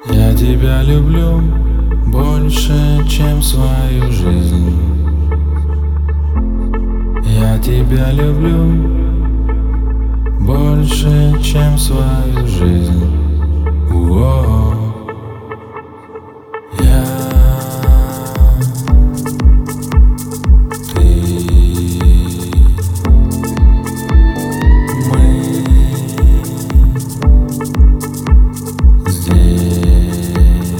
Я тебя люблю больше, чем свою жизнь. Я тебя люблю больше, чем свою жизнь. Уо. Я, ты, мы здесь.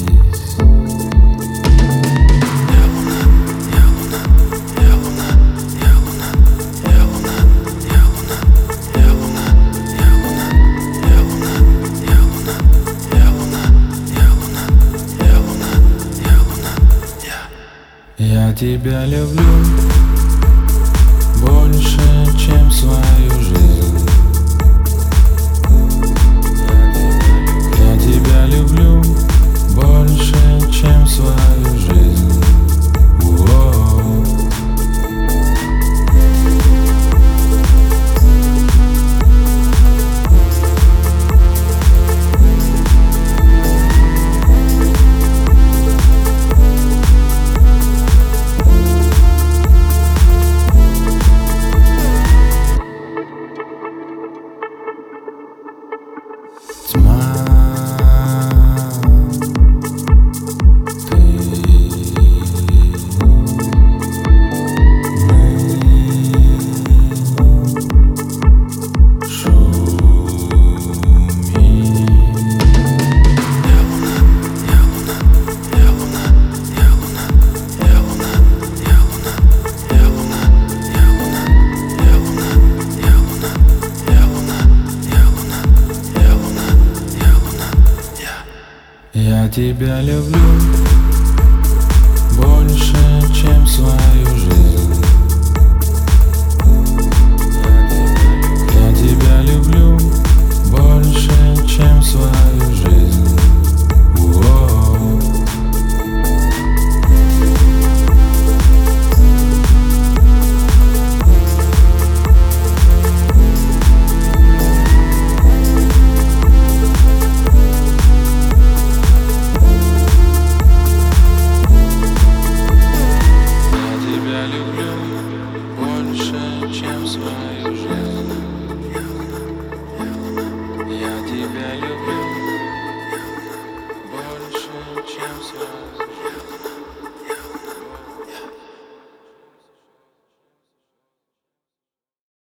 Я луна, я луна, я луна, я луна, я луна, я луна, я луна, я луна, я луна, я луна, я луна, я луна, я луна, я луна, я тебя люблю больше, чем свою жизнь. Я тебя люблю больше, чем свою жизнь. Уо. Тьма, ты, мы, шуми. Я луна, я луна, я луна, я луна, я луна, я луна, я луна, я луна, я луна, я луна, я луна, я луна, я луна, я луна, я тебя люблю больше, чем свою жизнь.